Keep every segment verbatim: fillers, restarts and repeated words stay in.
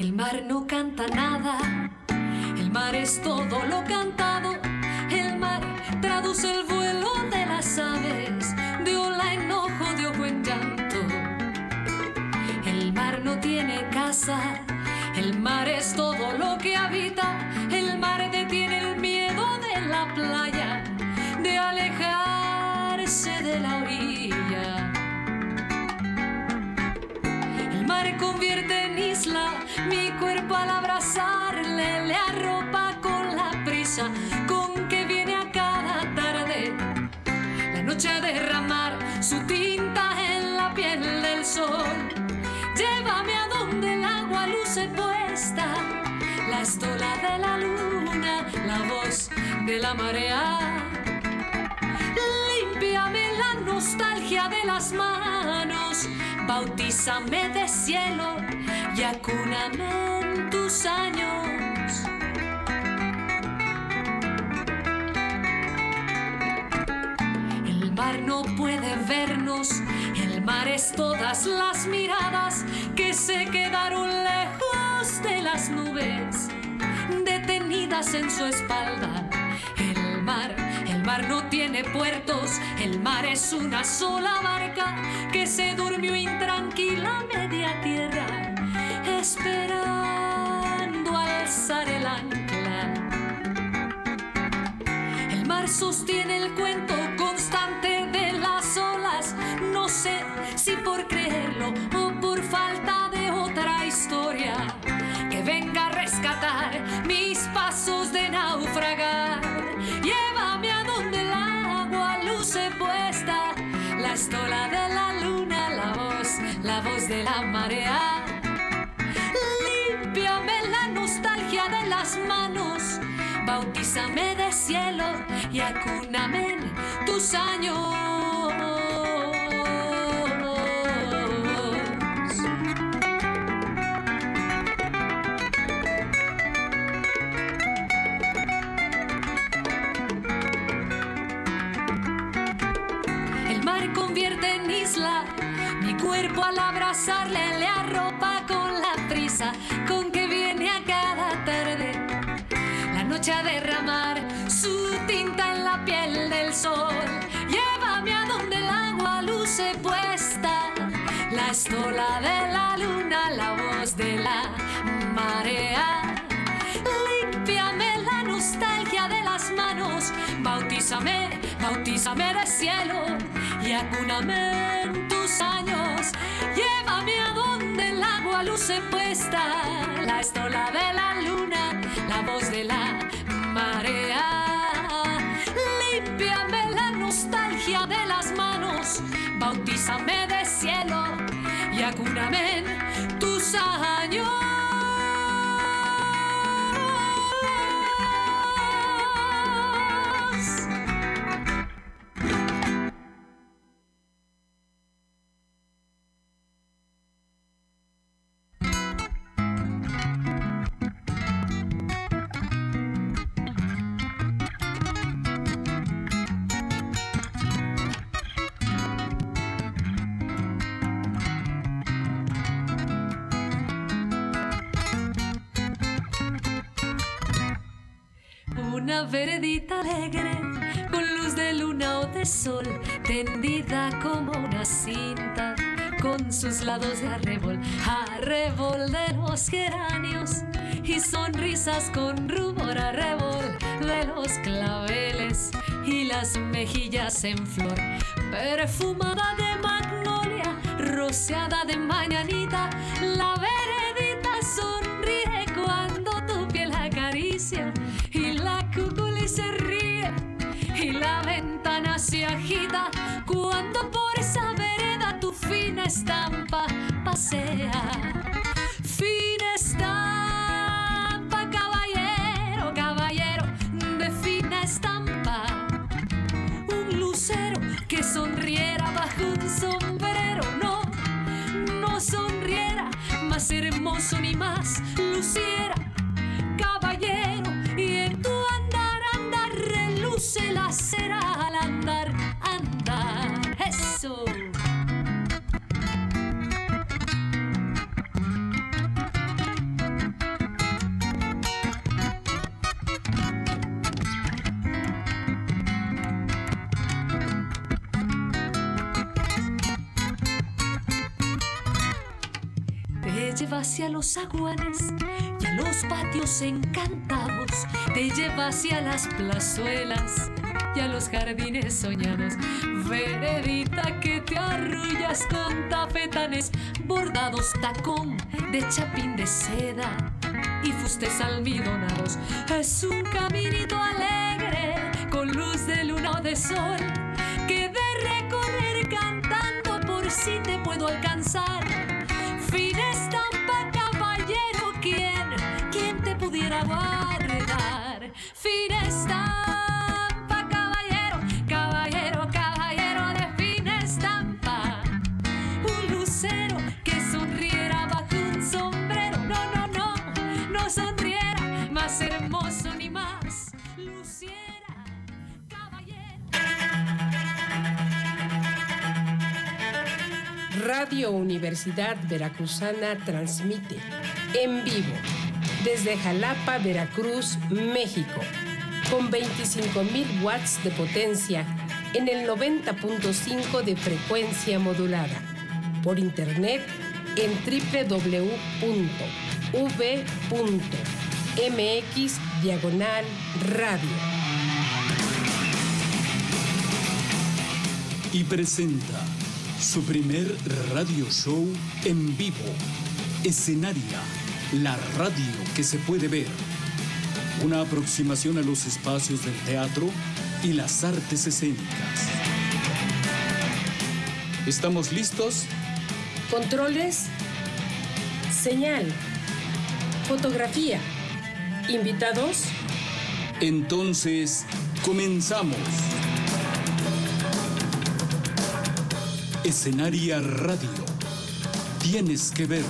El mar no canta nada, el mar es todo lo cantado. El mar traduce el vuelo de las aves, de ola en ojo, de ojo en llanto. El mar no tiene casa, el mar es todo lo que habita. El mar detiene el miedo de la playa, de alejarse de la orilla. El mar convierte en isla mi cuerpo al abrazarle, le arropa con la prisa con que viene a cada tarde la noche a derramar su tinta en la piel del sol. Llévame a donde el agua luce puesta, la estola de la luna, la voz de la marea. Límpiame la nostalgia de las manos, bautízame de cielo y acúname en tus años. El mar no puede vernos, el mar es todas las miradas que se quedaron lejos de las nubes, detenidas en su espalda. El mar, el mar no tiene puertos, el mar es una sola barca que se durmió intranquila a media tierra, esperando alzar el ancla. El mar sostiene el cuento constante de las olas, no sé si por creerlo o por falta de otra historia que venga a rescatar mis pasos de naufragar. Llévame a donde el agua luce puesta, la estola de la luna, la voz, la voz de la marea. Límpiame la nostalgia de las manos, bautízame de cielo y acúname en tus años. Convierte en isla mi cuerpo al abrazarle, le arropa con la prisa con que viene a cada tarde la noche a derramar su tinta en la piel del sol. Llévame a donde el agua luce puesta, la estola de la luna, la voz de la marea. Límpiame la nostalgia de las manos, bautízame, bautízame de cielo y acúname en tus años. Llévame a donde el agua luce puesta, la estola de la luna, la voz de la marea. Límpiame la nostalgia de las manos, bautízame de cielo y acúname en tus años. Una veredita alegre, con luz de luna o de sol, tendida como una cinta, con sus lados de arrebol, arrebol de los geranios, y sonrisas con rubor, arrebol de los claveles, y las mejillas en flor, perfumada de magnolia, rociada de mañanita. La veredita sonríe cuando tu piel acaricia, y la cuculi se ríe, y la ventana se agita cuando por esa vereda tu fina estampa pasea. Fina estampa, caballero, caballero de fina estampa. Un lucero que sonriera bajo un sombrero, no, no sonriera más hermoso ni más luciera. Caballero, y en tu andar, andar, reluce la cera al andar, andar. Eso. te lleva hacia los zaguanes y a los patios encantados, te lleva hacia las plazuelas y a los jardines soñados. Veredita que te arrullas con tafetanes bordados, tacón de chapín de seda y fustes almidonados. Es un caminito alegre con luz de luna o de sol que de recorrer cantando por si te puedo alcanzar. Fina estampa, caballero, ¿quién, quién te pudiera guardar? Fina estampa, caballero, caballero, caballero de fina estampa. Un lucero que sonriera bajo un sombrero, no, no, no, no sonriera más hermoso ni más luciera, caballero. Radio Universidad Veracruzana transmite en vivo desde Jalapa, Veracruz, México, con veinticinco mil watts de potencia en el noventa punto cinco de frecuencia modulada, por internet en doble u doble u doble u punto v punto m x diagonal radio. Y presenta su primer radio show en vivo, Escenaria, la radio que se puede ver. Una aproximación a los espacios del teatro y las artes escénicas. ¿Estamos listos? Controles, señal, fotografía, invitados. Entonces, comenzamos. Escenaria Radio. Tienes que ver.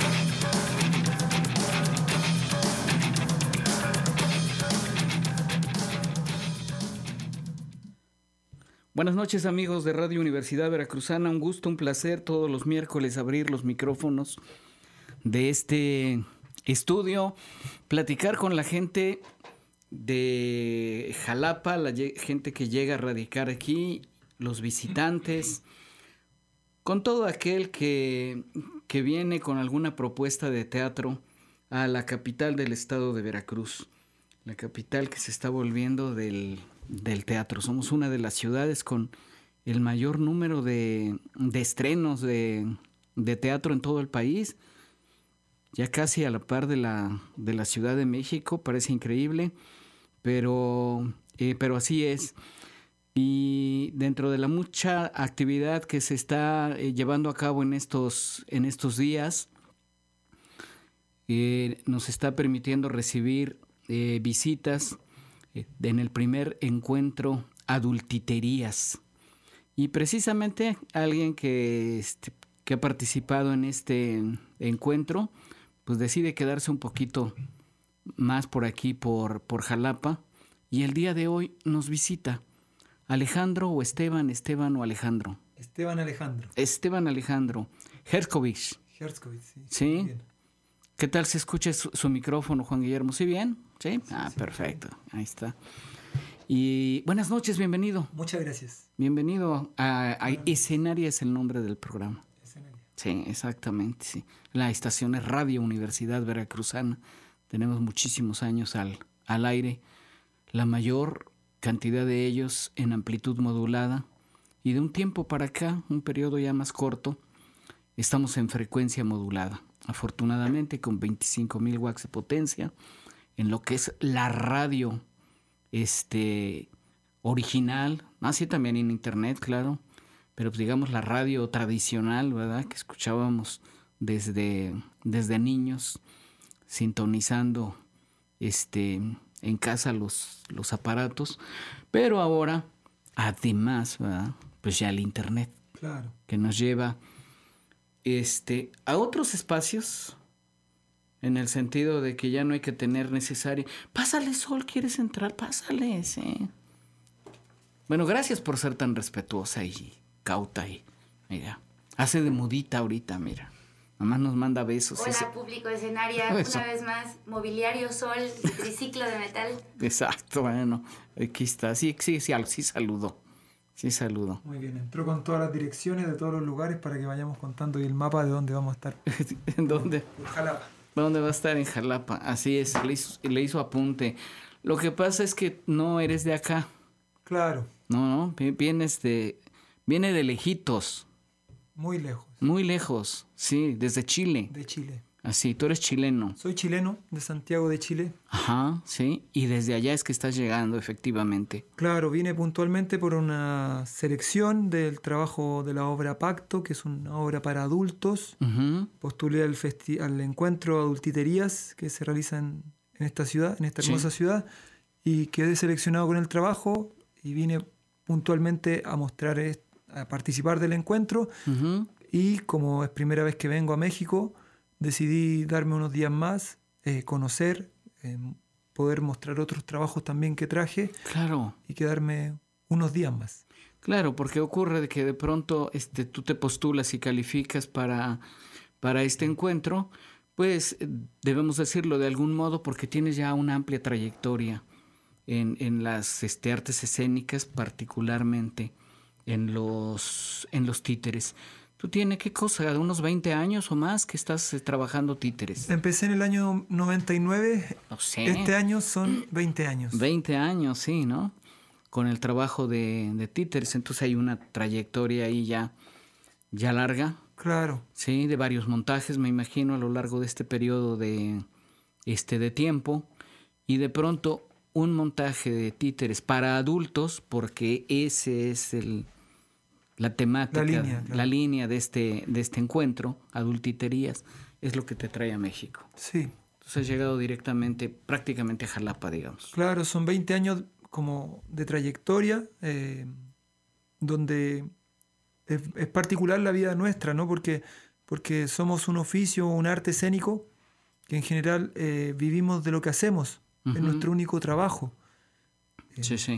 Buenas noches, amigos de Radio Universidad Veracruzana. Un gusto, un placer todos los miércoles abrir los micrófonos de este estudio, platicar con la gente de Jalapa, la gente que llega a radicar aquí, los visitantes, con todo aquel que, que viene con alguna propuesta de teatro a la capital del estado de Veracruz, la capital que se está volviendo del, del teatro. Somos una de las ciudades con el mayor número de, de estrenos de, de teatro en todo el país, ya casi a la par de la, de la Ciudad de México. Parece increíble, pero, eh, pero así es. Y dentro de la mucha actividad que se está eh, llevando a cabo en estos, en estos días, eh, nos está permitiendo recibir eh, visitas eh, en el primer encuentro Adultiterías. Y precisamente alguien que, este, que ha participado en este encuentro, pues decide quedarse un poquito más por aquí, por, por Jalapa, y el día de hoy nos visita. Alejandro o Esteban, Esteban o Alejandro. Esteban Alejandro. Esteban Alejandro. Herskovich. Herskovich, sí. ¿Sí? Bien. ¿Qué tal se escucha su, su micrófono, Juan Guillermo? ¿Sí bien? ¿Sí? sí ah, sí, perfecto. Sí. Ahí está. Y buenas noches, bienvenido. Muchas gracias. Bienvenido a, a Escenaria, es el nombre del programa. Escenaria. Sí, exactamente, sí. La estación es Radio Universidad Veracruzana. Tenemos muchísimos años al, al aire. La mayor cantidad de ellos en amplitud modulada, y de un tiempo para acá, un periodo ya más corto, estamos en frecuencia modulada, afortunadamente con veinticinco mil watts de potencia, en lo que es la radio este, original, así también en internet, claro, pero pues digamos la radio tradicional, ¿verdad?, que escuchábamos desde, desde niños, sintonizando este... en casa los, los aparatos, pero ahora, además, ¿verdad?, pues ya el internet, claro, que nos lleva este, a otros espacios, en el sentido de que ya no hay que tener necesario, pásale, Sol, ¿quieres entrar? Pásale, sí. Bueno, gracias por ser tan respetuosa y cauta, y mira, hace de mudita ahorita, mira. Mamá nos manda besos. Hola, ese... público de Escenaria. Eso. Una vez más, mobiliario Sol, triciclo de metal. Exacto, bueno, aquí está. Sí, sí, sí, sí saludo. Sí, saludo. Muy bien, entró con todas las direcciones de todos los lugares para que vayamos contando y el mapa de dónde vamos a estar. ¿En dónde? En Jalapa. ¿Dónde va a estar? En Jalapa. Así es, le hizo, le hizo apunte. Lo que pasa es que no eres de acá. Claro, No, no, vi- vienes de... Viene de lejitos, muy lejos, muy lejos. Sí, desde Chile. de Chile. Así, tú eres chileno. Soy chileno, de Santiago de Chile. Ajá, sí. Y desde allá es que estás llegando, efectivamente. Claro, vine puntualmente por una selección del trabajo de la obra Pacto, que es una obra para adultos. Ujú. Postulé al, festi- al encuentro Adultiterías que se realiza en, en esta ciudad, en esta Sí. hermosa ciudad, y quedé seleccionado con el trabajo y vine puntualmente a mostrar, est- a participar del encuentro. Ujú. Y como es primera vez que vengo a México, decidí darme unos días más, eh, conocer, eh, poder mostrar otros trabajos también que traje Claro, y quedarme unos días más. claro, porque ocurre de que de pronto este, tú te postulas y calificas para, para este encuentro, pues eh, debemos decirlo de algún modo porque tienes ya una amplia trayectoria en, en las este, artes escénicas, particularmente en los, en los títeres. ¿Tú tienes qué cosa? ¿De unos veinte años o más que estás eh, trabajando títeres? Empecé en el año noventa y nueve, No sé. este año son veinte años. veinte años, sí, ¿no? Con el trabajo de, de títeres, entonces hay una trayectoria ahí ya, ya larga, Claro, sí, de varios montajes, me imagino, a lo largo de este periodo de, este, de tiempo, y de pronto un montaje de títeres para adultos, porque ese es el, la temática, La línea, claro. la línea de este, de este encuentro, Adultiterías, es lo que te trae a México. sí, Entonces has llegado directamente, prácticamente a Jalapa, digamos. claro, son veinte años como de trayectoria, eh, donde es, es particular la vida nuestra, ¿no? Porque, porque somos un oficio, un arte escénico, que en general eh, vivimos de lo que hacemos, es Ujú. nuestro único trabajo. Sí, sí.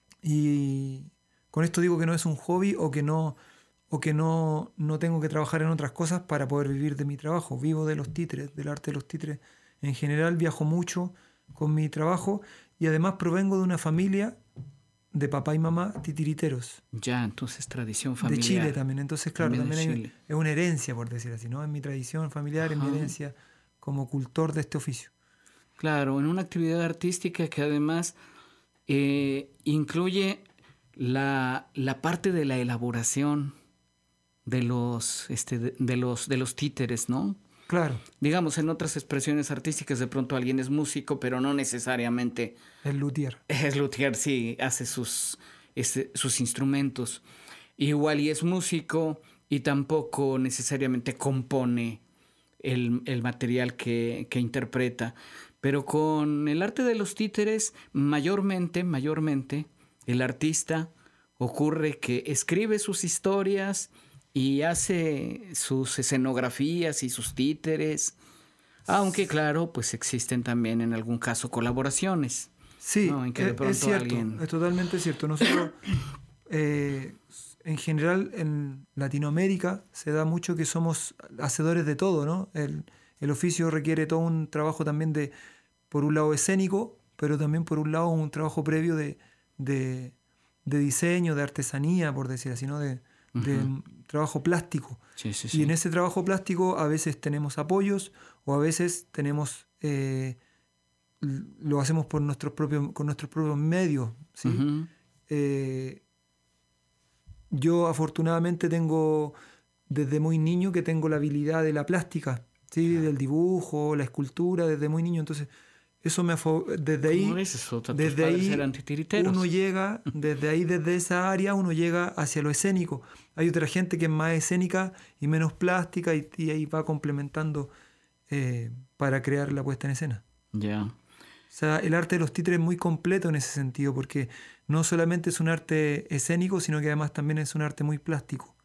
Y con esto digo que no es un hobby o que no, o que no, no tengo que trabajar en otras cosas para poder vivir de mi trabajo. Vivo de los títeres, del arte de los títeres. En general viajo mucho con mi trabajo y además provengo de una familia de papá y mamá titiriteros. Ya, entonces tradición familiar. De Chile también. Entonces, claro, También de también, hay- Chile. es una herencia, por decir así, ¿no? Es mi tradición familiar, es mi Ajá. herencia como cultor de este oficio. Claro, en una actividad artística que además eh, incluye la, la parte de la elaboración de los, este, de, de los, de los títeres, ¿no? Claro, Digamos, en otras expresiones artísticas de pronto alguien es músico, pero no necesariamente el luthier. es luthier, sí, hace sus, este, sus instrumentos. Igual y es músico y tampoco necesariamente compone el, el material que, que interpreta. Pero con el arte de los títeres, mayormente, mayormente, el artista ocurre que escribe sus historias y hace sus escenografías y sus títeres, aunque claro, pues existen también en algún caso colaboraciones. Sí, No, en que de es- pronto es cierto, alguien- es totalmente cierto. Nosotros, eh, en general, en Latinoamérica se da mucho que somos hacedores de todo, ¿no? El, el oficio requiere todo un trabajo también de, por un lado escénico, pero también por un lado un trabajo previo de, de, de diseño, de artesanía, por decir así, ¿no? De, de Ujú. trabajo plástico. Sí, sí, Y sí. en ese trabajo plástico a veces tenemos apoyos o a veces tenemos eh, l- lo hacemos por nuestros propios, con nuestros propios medios, ¿sí? Ujú. Eh, yo afortunadamente tengo desde muy niño que tengo la habilidad de la plástica, ¿sí? Del dibujo, la escultura, desde muy niño. Entonces, eso me afo- desde ahí, ¿Cómo ves eso? Tus desde padres ahí eran titiriteros. uno llega, desde ahí, desde esa área, uno llega hacia lo escénico. Hay otra gente que es más escénica y menos plástica y, y ahí va complementando eh, para crear la puesta en escena. Ya. O sea, el arte de los títeres es muy completo en ese sentido, porque no solamente es un arte escénico, sino que además también es un arte muy plástico.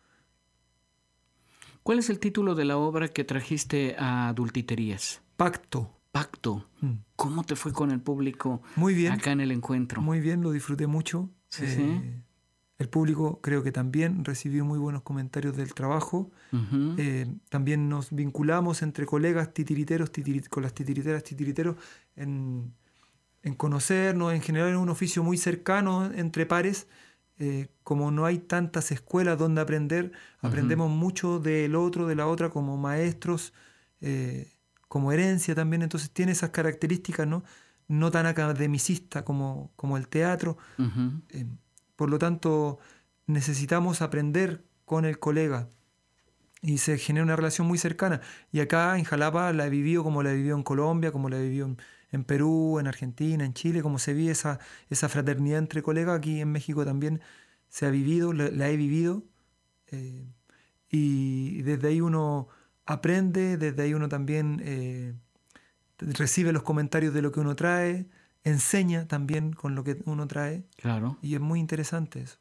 ¿Cuál es el título de la obra que trajiste a Adultiterías? Pacto. Pacto. Mm. ¿Cómo te fue con el público Muy bien, acá en el encuentro? muy bien, lo disfruté mucho. Sí, Eh, sí. El público creo que también recibió muy buenos comentarios del trabajo. Ujú. Eh, también nos vinculamos entre colegas titiriteros, titiri- con las titiriteras, titiriteros, en, en conocernos, en general en un oficio muy cercano entre pares, eh, como no hay tantas escuelas donde aprender, aprendemos uh-huh. mucho del otro, de la otra, como maestros, eh, como herencia también. Entonces tiene esas características, ¿no? No tan academicista como, como el teatro. Uh-huh. Eh, por lo tanto, necesitamos aprender con el colega y se genera una relación muy cercana. Y acá en Jalapa la he vivido como la he vivido en Colombia, como la he vivido en, en Perú, en Argentina, en Chile, como se vive esa, esa fraternidad entre colegas. Aquí en México también se ha vivido, la, la he vivido. Eh, y desde ahí uno aprende, desde ahí uno también... Eh, recibe los comentarios de lo que uno trae, enseña también con lo que uno trae. Claro. Y es muy interesante eso.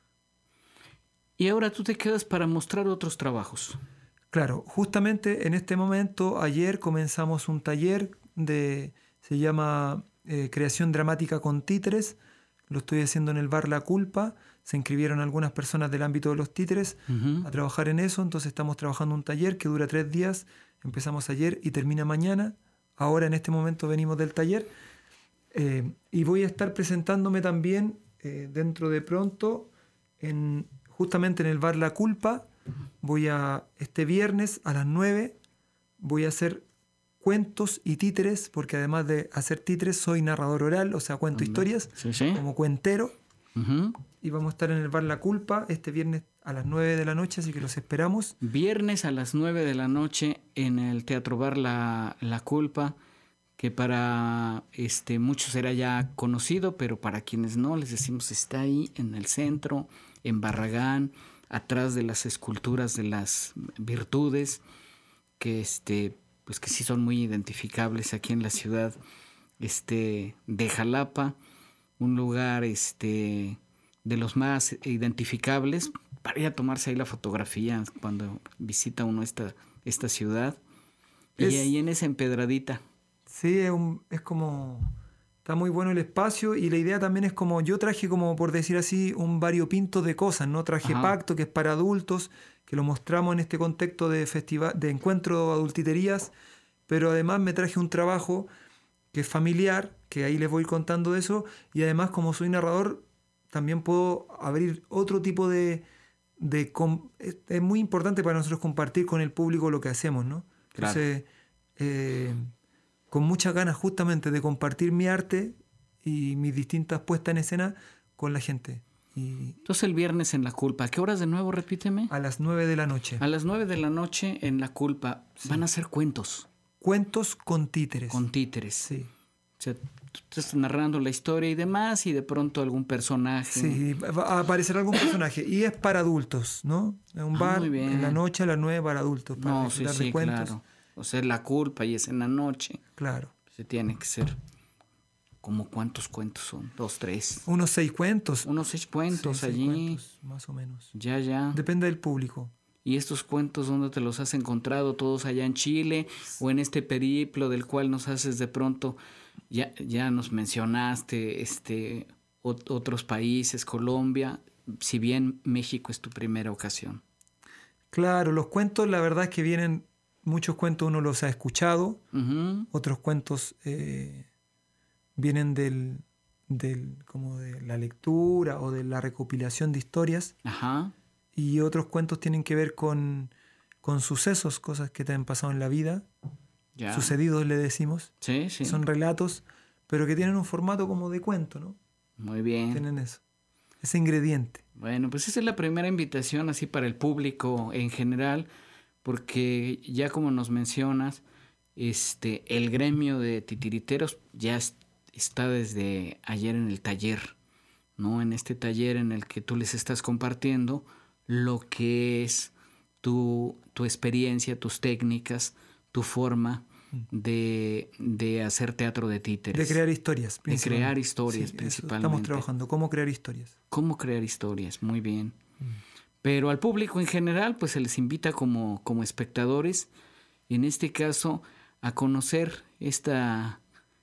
Y ahora tú te quedas para mostrar otros trabajos. Claro, justamente en este momento, ayer comenzamos un taller de, se llama eh, Creación Dramática con Títeres. Lo estoy haciendo en el bar La Culpa. Se inscribieron algunas personas del ámbito de los títeres uh-huh. a trabajar en eso. Entonces estamos trabajando un taller que dura tres días. Empezamos ayer y termina mañana. Ahora en este momento venimos del taller eh, y voy a estar presentándome también eh, dentro de pronto, en, justamente en el bar La Culpa. Voy a, este viernes a las nueve, voy a hacer cuentos y títeres, porque además de hacer títeres soy narrador oral, o sea, cuento historias, sí, sí. como cuentero. Uh-huh. Y vamos a estar en el bar La Culpa este viernes a las nueve de la noche, así que los esperamos. Viernes a las nueve de la noche en el Teatro Bar La, La Culpa, que para este, muchos será ya conocido, pero para quienes no, les decimos, está ahí en el centro, en Barragán, atrás de las esculturas de las virtudes, que, este, pues que sí son muy identificables aquí en la ciudad este, de Jalapa, un lugar este, de los más identificables para ir a tomarse ahí la fotografía cuando visita uno esta, esta ciudad. Es, y ahí en esa empedradita. Sí, es, un, es como... Está muy bueno el espacio y la idea también es como... Yo traje como, por decir así, un variopinto de cosas, ¿no? Traje Ajá. Pacto, que es para adultos, que lo mostramos en este contexto de, festival, de encuentro adultiterías, pero además me traje un trabajo que es familiar, que ahí les voy contando de eso, y además como soy narrador, también puedo abrir otro tipo de... de es, es muy importante para nosotros compartir con el público lo que hacemos, ¿no? Claro. Entonces, eh, con muchas ganas justamente de compartir mi arte y mis distintas puestas en escena con la gente. Y entonces el viernes en La Culpa, ¿a qué horas de nuevo? Repíteme. A las nueve de la noche. A las nueve de la noche en La Culpa. Sí. Van a hacer cuentos. Cuentos con títeres. Con títeres. Sí. O sea, tú estás narrando la historia y demás y de pronto algún personaje. Sí, va a aparecer algún personaje. Y es para adultos, ¿no? En un ah, bar, muy bien. en la noche a las nueve para adultos. Para no, sí, sí, cuentos. claro. O sea, La Culpa y es en la noche. Claro. Se tiene que ser. ¿Cómo cuántos cuentos son? ¿Dos, tres? Unos seis cuentos. Unos seis cuentos sí, allí. Seis cuentos, más o menos. Ya, ya. Depende del público. ¿Y estos cuentos dónde te los has encontrado? ¿Todos allá en Chile? ¿O en este periplo del cual nos haces de pronto? Ya, ya nos mencionaste este, ot- otros países, Colombia, si bien México es tu primera ocasión. Claro, los cuentos la verdad es que vienen, muchos cuentos uno los ha escuchado, uh-huh. otros cuentos eh, vienen del, del, como de la lectura o de la recopilación de historias. Ajá. Y otros cuentos tienen que ver con, con sucesos, cosas que te han pasado en la vida. Ya. Sucedidos le decimos. Sí, sí. Son relatos, pero que tienen un formato como de cuento, ¿no? Muy bien. Tienen eso, ese ingrediente. Bueno, pues esa es la primera invitación así para el público en general, porque ya como nos mencionas, este, el gremio de titiriteros ya está desde ayer en el taller, ¿no? En este taller en el que tú les estás compartiendo lo que es tu, tu experiencia, tus técnicas, tu forma de, de hacer teatro de títeres. De crear historias. De crear historias sí, principalmente. Estamos trabajando. ¿Cómo crear historias? Cómo crear historias, muy bien. Mm. Pero al público en general, pues se les invita como, como espectadores, en este caso, a conocer esta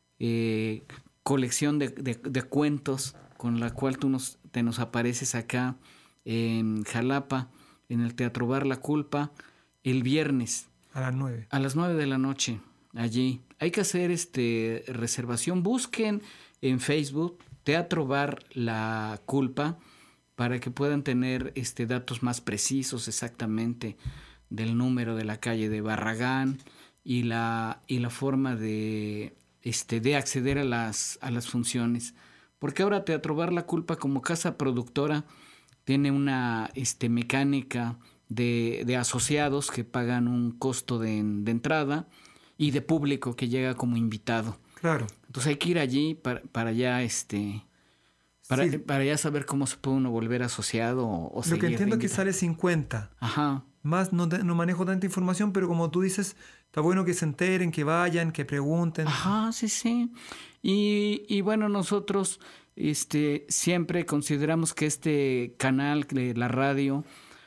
eh, colección de, de, de cuentos con la cual tú nos, te nos apareces acá en Jalapa, en el Teatro Bar La Culpa, el viernes. A las nueve. A las nueve de la noche, allí. Hay que hacer este reservación. Busquen en Facebook Teatro Bar La Culpa para que puedan tener este, datos más precisos exactamente del número de la calle de Barragán y la, y la forma de, este, de acceder a las, a las funciones. Porque ahora Teatro Bar La Culpa, como casa productora, tiene una este, mecánica de, de asociados que pagan un costo de, de entrada y de público que llega como invitado. Claro. Entonces hay que ir allí para, para ya este para, Sí. para ya saber cómo se puede uno volver asociado o, o Lo seguir que entiendo es que invitado. sale cincuenta. Ajá. Más no, te- no manejo tanta información, pero como tú dices, está bueno que se enteren, que vayan, que pregunten. Ajá, sí, sí. Y, y bueno, nosotros este, siempre consideramos que este canal de la radio,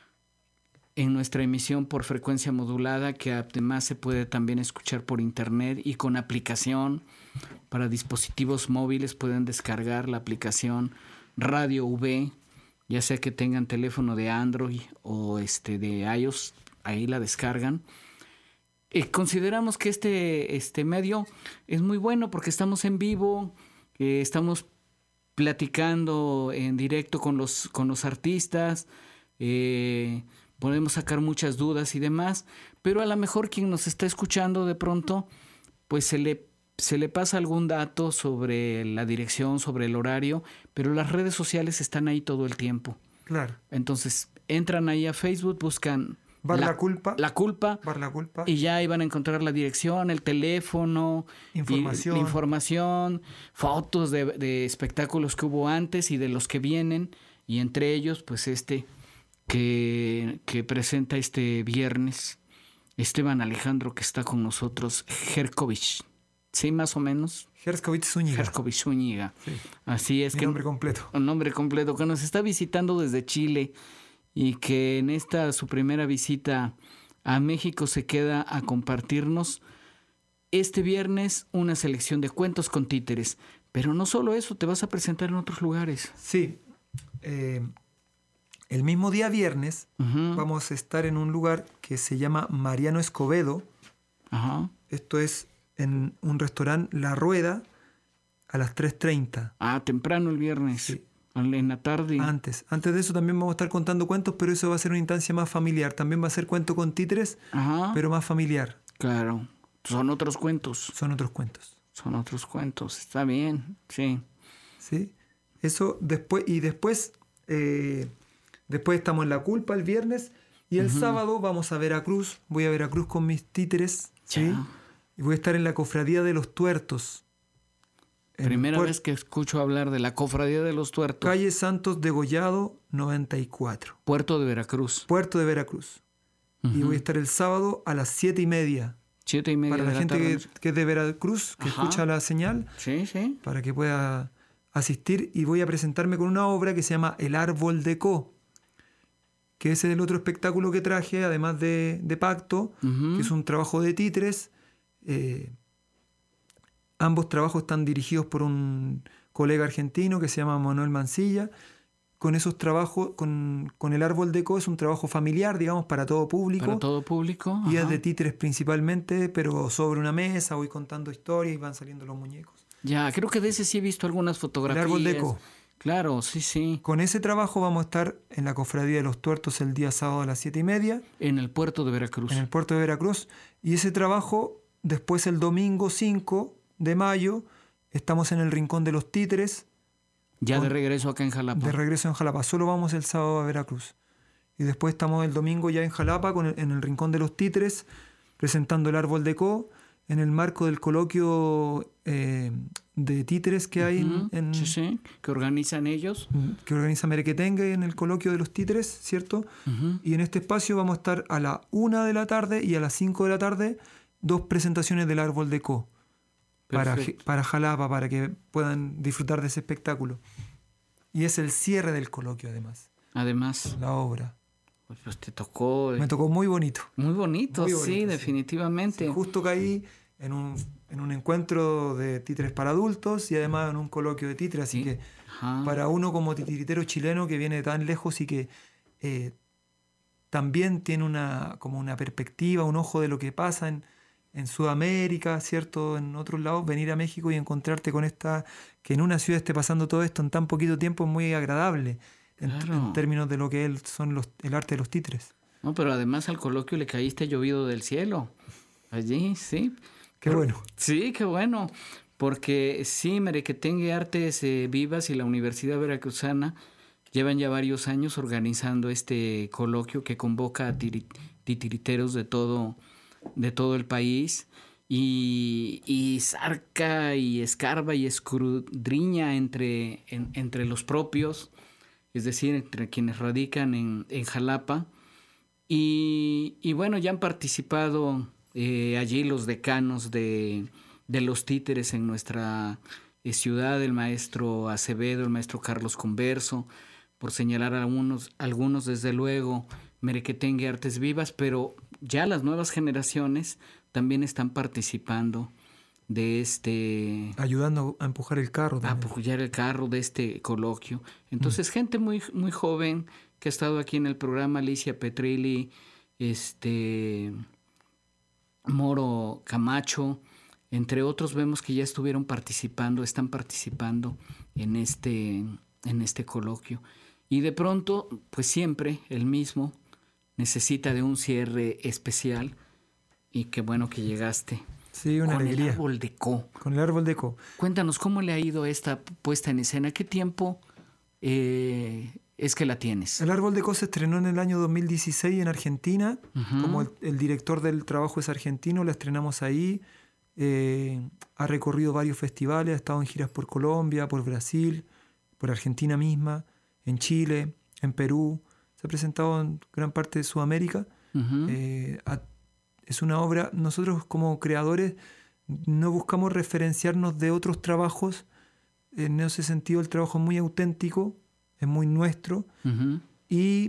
en nuestra emisión por frecuencia modulada, que además se puede también escuchar por internet y con aplicación para dispositivos móviles, pueden descargar la aplicación Radio V, ya sea que tengan teléfono de Android o este de iOS, ahí la descargan. Eh, consideramos que este, este medio es muy bueno porque estamos en vivo, eh, estamos platicando en directo con los, con los artistas, eh, podemos sacar muchas dudas y demás, pero a lo mejor quien nos está escuchando de pronto, pues se le, se le pasa algún dato sobre la dirección, sobre el horario, pero las redes sociales están ahí todo el tiempo. Claro. Entonces entran ahí a Facebook, buscan Bar La Culpa. La Culpa, Bar La Culpa. y ya ahí van a encontrar la dirección, el teléfono, Información. y- la información, fotos de, de espectáculos que hubo antes y de los que vienen, y entre ellos, pues este que, que presenta este viernes Esteban Alejandro, que está con nosotros, Jerkovich. Sí, más o menos. Herskovich Zúñiga. Jerkovich Zúñiga. Sí. Así es Mi que nombre completo. un nombre completo, que nos está visitando desde Chile y que en esta su primera visita a México se queda a compartirnos este viernes una selección de cuentos con títeres. Pero no solo eso, te vas a presentar en otros lugares. Sí. Eh, el mismo día viernes Ujú. vamos a estar en un lugar que se llama Mariano Escobedo. Ajá. Esto es en un restaurante La Rueda a las tres treinta. Ah, temprano el viernes. Sí. En la tarde. Antes. Antes de eso también vamos a estar contando cuentos, pero eso va a ser una instancia más familiar. También va a ser cuento con títeres, Ajá. pero más familiar. Claro. Son otros cuentos. Son otros cuentos. Son otros cuentos. Está bien. Sí. ¿Sí? Eso después, y después, eh, después estamos en La Culpa el viernes, y el sábado vamos a Veracruz. Voy a Veracruz con mis títeres, ¿sí? Ya. Y voy a estar en la Cofradía de los Tuertos. En Primera Puer- vez que escucho hablar de la Cofradía de los Tuertos. Calle Santos Degollado noventa y cuatro, Puerto de Veracruz. Puerto de Veracruz. Y Ujú. voy a estar el sábado a las siete y media. Siete y media Para de la la gente tarde. que, que es de Veracruz, que Ajá. escucha la señal, Sí, sí. para que pueda asistir. Y voy a presentarme con una obra que se llama El Árbol de Co, que ese es el otro espectáculo que traje, además de, de Pacto, Ujú. que es un trabajo de títeres. Eh, ambos trabajos están dirigidos por un colega argentino que se llama Manuel Mancilla. Con esos trabajos, con, con El Árbol de Co es un trabajo familiar, digamos, para todo público. Para todo público. Y es ajá. de títeres principalmente, pero sobre una mesa voy contando historias y van saliendo los muñecos. Ya, creo que de ese sí he visto algunas fotografías. El Árbol de Co. Claro, sí, sí. Con ese trabajo vamos a estar en la Cofradía de los Tuertos el día sábado a las siete y media, En el puerto de Veracruz. en el puerto de Veracruz. Y ese trabajo, después el domingo cinco de mayo, estamos en el Rincón de los Títeres, Ya de con- regreso acá en Jalapa. de regreso en Jalapa. Solo vamos el sábado a Veracruz. Y después estamos el domingo ya en Jalapa, con el- en el Rincón de los Títeres, presentando El Árbol de Co, en el marco del coloquio eh, de títeres que hay en- Ujú. en, Sí, sí. Que organizan ellos. que organiza Merequetengue en el coloquio de los títeres, ¿cierto? Ujú. Y en este espacio vamos a estar a la una de la tarde y a las cinco de la tarde, dos presentaciones del Árbol de Co. Para, Perfecto. para Jalapa, para que puedan disfrutar de ese espectáculo. Y es el cierre del coloquio, además, Además, la obra. pues te tocó. eh, Me tocó muy bonito. Muy bonito, Muy sí, bonito, sí. definitivamente. Sí, justo caí en un, en un encuentro de títeres para adultos y además en un coloquio de títeres, así Sí. que Ajá. para uno como titiritero chileno que viene de tan lejos y que eh, también tiene una, como una perspectiva, un ojo de lo que pasa en, en Sudamérica, ¿cierto? En otros lados, venir a México y encontrarte con esta, que en una ciudad esté pasando todo esto en tan poquito tiempo es muy agradable. en, Claro. en términos de lo que él, son los, el arte de los títeres. No, pero además al coloquio le caíste llovido del cielo. Allí, sí. Qué Pero- bueno. Sí, qué bueno. Porque sí, Merequetengue Artes eh, Vivas y la Universidad Veracruzana llevan ya varios años organizando este coloquio que convoca a tiri- titiriteros de todo, de todo el país y, y zarca y escarba y escudriña entre, en- entre los propios, es decir, entre quienes radican en, en Jalapa. Y, y bueno, ya han participado eh, allí los decanos de, de los títeres en nuestra eh, ciudad, el maestro Acevedo, el maestro Carlos Converso, por señalar algunos, algunos desde luego, Merequetengue Artes Vivas, pero ya las nuevas generaciones también están participando de este... Ayudando a empujar el carro a también. apoyar el carro de este coloquio. Entonces, gente muy, muy joven que ha estado aquí en el programa, Alicia Petrilli, este Moro Camacho, entre otros, vemos que ya estuvieron participando, están participando en este, en este coloquio. Y de pronto, pues siempre el mismo necesita de un cierre especial y qué bueno que llegaste. Sí, una con alegría. el árbol de Co. Con el árbol de co. Cuéntanos, ¿cómo le ha ido esta puesta en escena? ¿Qué tiempo eh, es que la tienes? El árbol de co se estrenó en el año dos mil dieciséis en Argentina. Ujú. Como el, el director del trabajo es argentino, la estrenamos ahí. Eh, ha recorrido varios festivales, ha estado en giras por Colombia, por Brasil, por Argentina misma, en Chile, en Perú. Se ha presentado en gran parte de Sudamérica. Ujú. Eh, a- es una obra, nosotros como creadores no buscamos referenciarnos de otros trabajos. En ese sentido el trabajo es muy auténtico, es muy nuestro. Ujú. Y,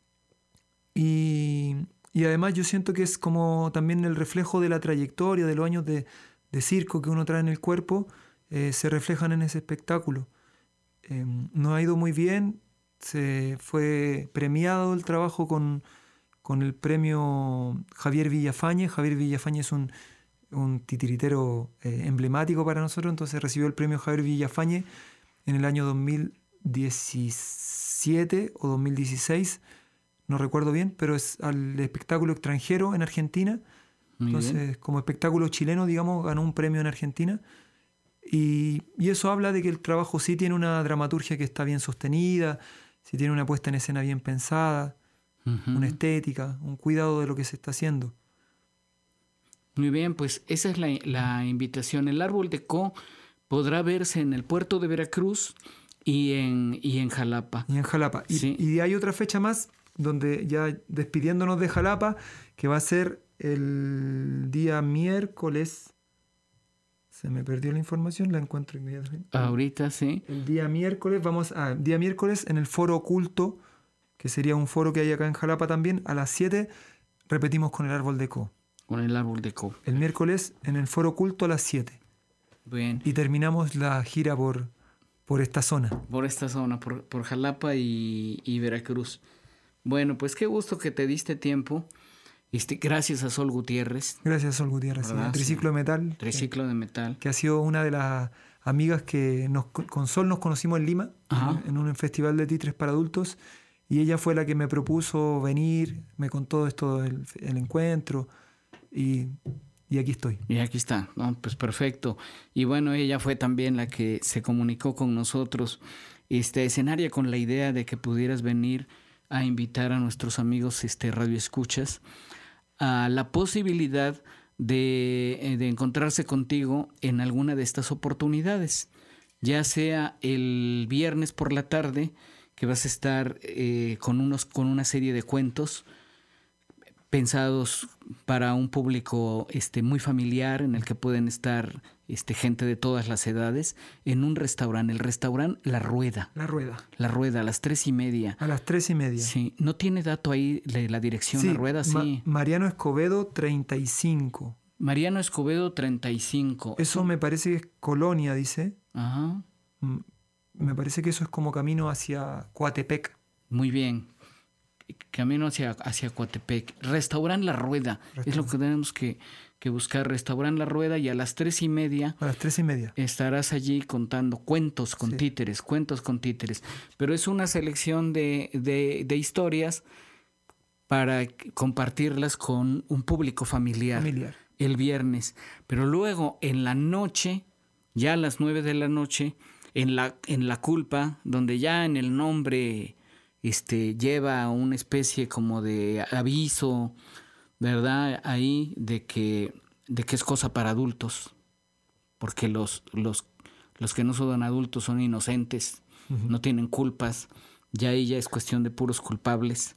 y, y además yo siento que es como también el reflejo de la trayectoria, de los años de, de circo que uno trae en el cuerpo, eh, se reflejan en ese espectáculo. Eh, nos ha ido muy bien, se fue premiado el trabajo con, con el premio Javier Villafañe. Javier Villafañe es un, un titiritero eh, emblemático para nosotros, entonces recibió el premio Javier Villafañe en el año dos mil diecisiete o dos mil dieciséis, no recuerdo bien, pero es al espectáculo extranjero en Argentina. Muy Entonces, bien. como espectáculo chileno, digamos, ganó un premio en Argentina. Y, y eso habla de que el trabajo sí tiene una dramaturgia que está bien sostenida, sí tiene una puesta en escena bien pensada, Ujú. una estética, un cuidado de lo que se está haciendo. Muy bien, pues esa es la, la invitación. El árbol de Co podrá verse en el puerto de Veracruz y en, y en Jalapa. Y en Jalapa. Y, Sí. y hay otra fecha más, donde ya despidiéndonos de Jalapa, que va a ser el día miércoles. Se me perdió la información, la encuentro inmediatamente. Ahorita sí. El día miércoles, vamos a. El día miércoles en el Foro Oculto, que sería un foro que hay acá en Jalapa también, a las siete, repetimos con el árbol de Co. Con el árbol de Co. El miércoles en el Foro Oculto a las siete. Bien. Y terminamos la gira por, por esta zona. Por esta zona, por, por Jalapa y, y Veracruz. Bueno, pues qué gusto que te diste tiempo. Este, gracias a Sol Gutiérrez, Gracias, Sol Gutiérrez. ¿Verdad? sí, Triciclo de Metal. que- Triciclo de Metal. que ha sido una de las amigas que nos, con Sol nos conocimos en Lima, Ajá. en, en un festival de títeres para adultos, y ella fue la que me propuso venir, me contó esto del el encuentro, y, y aquí estoy. Y aquí está, ¿no? Pues perfecto. Y bueno, ella fue también la que se comunicó con nosotros, este escenario, con la idea de que pudieras venir a invitar a nuestros amigos este, radioescuchas a la posibilidad de, eh, de encontrarse contigo en alguna de estas oportunidades, ya sea el viernes por la tarde, que vas a estar eh, con, unos, con una serie de cuentos pensados para un público este, muy familiar, en el que pueden estar este, gente de todas las edades, en un restaurante, el restaurante La Rueda. La rueda, La Rueda, a las tres y media. a las tres y media. Sí, ¿no tiene dato ahí de la dirección Sí, La Rueda? Ma- Sí. Mariano Escobedo, treinta y cinco. Mariano Escobedo, treinta y cinco. Eso me parece que es Colonia, dice. Ajá, Mm, Me parece que eso es como camino hacia Coatepec. muy bien. camino hacia, hacia Coatepec. Restaurant La Rueda, Restaurant. Es lo que tenemos que, que buscar, Restaurant La Rueda, y a las tres y media... A las tres y media. Estarás allí contando cuentos con sí. títeres, cuentos con títeres. Pero es una selección de, de, de historias para compartirlas con un público familiar, familiar el viernes. Pero luego, en la noche, ya a las nueve de la noche, en la, en la culpa, donde ya en el nombre... Este, lleva una especie como de aviso, ¿verdad? Ahí de que, de que es cosa para adultos, porque los, los, los que no son adultos son inocentes, uh-huh. no tienen culpas, ya ahí ya es cuestión de puros culpables.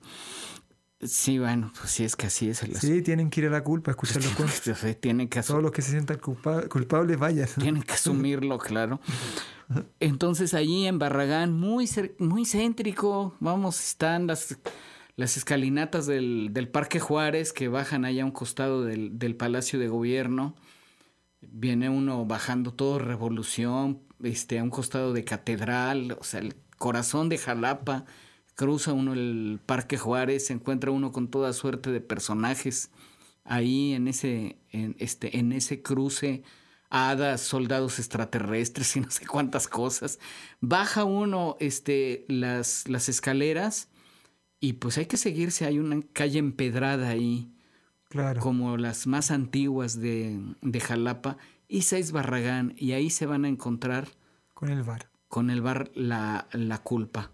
Sí, bueno, pues sí, es que así es. El sí, tienen que ir a la culpa, escuchar los cuentos. Tienen que Todos los que se sientan culpa- culpables, vayan. Tienen que asumirlo, claro. Entonces allí en Barragán, muy, muy céntrico, vamos, están las, las escalinatas del, del Parque Juárez que bajan allá a un costado del, del Palacio de Gobierno. Viene uno bajando todo Revolución, este, a un costado de Catedral, o sea, el corazón de Jalapa. Cruza uno el Parque Juárez, se encuentra uno con toda suerte de personajes ahí en ese, en este, en ese cruce, hadas, soldados extraterrestres y no sé cuántas cosas. Baja uno este, las, las escaleras y pues hay que seguirse, hay una calle empedrada ahí, claro. como las más antiguas de, de Jalapa, y seis Barragán, y ahí se van a encontrar con el bar. Con el bar La, la Culpa,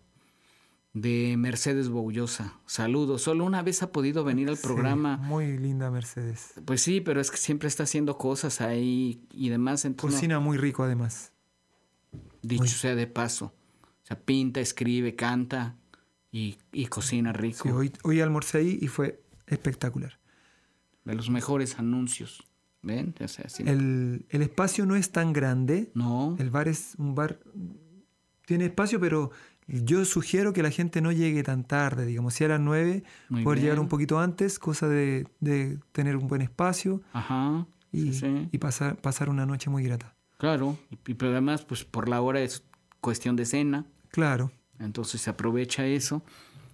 de Mercedes Boullosa. Saludos. Solo una vez ha podido venir al programa. Sí, muy linda Mercedes. Pues sí, pero es que siempre está haciendo cosas ahí y demás. Entonces Cocina no, muy rico además. Dicho muy. sea de paso. O sea, pinta, escribe, canta y, y cocina rico. Sí, hoy, hoy almorcé ahí y fue espectacular. De los mejores anuncios. ¿Ven? O sea, sí. el, el espacio no es tan grande. No. El bar es un bar... Tiene espacio, pero... Yo sugiero que la gente no llegue tan tarde, digamos, si a las nueve, Muy poder bien. llegar un poquito antes, cosa de, de tener un buen espacio. Ajá. y, sí, sí. y pasar, pasar una noche muy grata. Claro, y pero además, pues por la hora es cuestión de cena. Claro. Entonces se aprovecha eso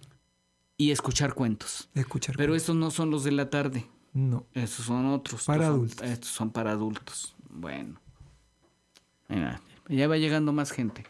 y escuchar cuentos. Escuchar Pero cuentos. estos no son los de la tarde. No. Estos son otros. Para estos adultos. Son, estos son para adultos. Bueno. Mira, ya va llegando más gente.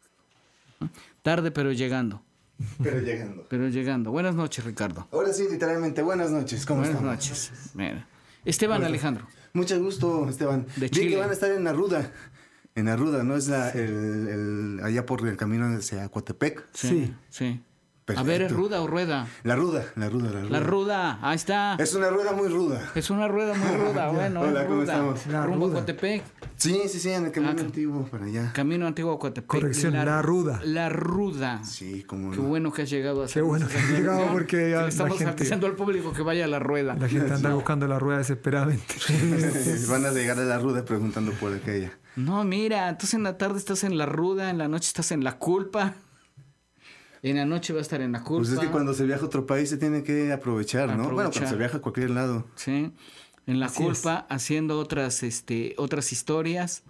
Tarde, pero llegando. Pero llegando. Pero llegando. Buenas noches, Ricardo. Ahora sí, literalmente, buenas noches. ¿Cómo Buenas estamos? noches. Mira. Esteban Bueno, Alejandro. Mucho gusto, Esteban. De Vi Chile. que van a estar en Arruda. En Arruda, ¿no? Es la, el, el, allá por el camino hacia Coatepec. Sí. Sí. Perfecto. A ver, ¿es ruda o rueda? La ruda, la ruda, la ruda. La ruda, ahí está. Es una rueda muy ruda. Es una rueda muy ruda, bueno. Hola, es ¿cómo ruda. estamos? La Rumbo a ruda. Coatepec. Sí, sí, sí, en el camino Ah, antiguo, para allá. Camino antiguo a Coatepec. Corrección, la ruda. La ruda. Sí, como Qué bueno que has llegado a hacer Qué bueno que has llegado porque ya Le estamos la gente- avisando al público que vaya a la rueda. La gente anda buscando la rueda desesperadamente. Van a llegar a la ruda preguntando por aquella. No, mira, entonces en la tarde estás en la ruda, en la noche estás en la culpa. En la noche va a estar en la culpa. Pues es que cuando se viaja a otro país se tiene que aprovechar, ¿no? Bueno, Aprovechar. cuando se viaja a cualquier lado. Sí. En la Así culpa, haciendo otras, este, otras historias.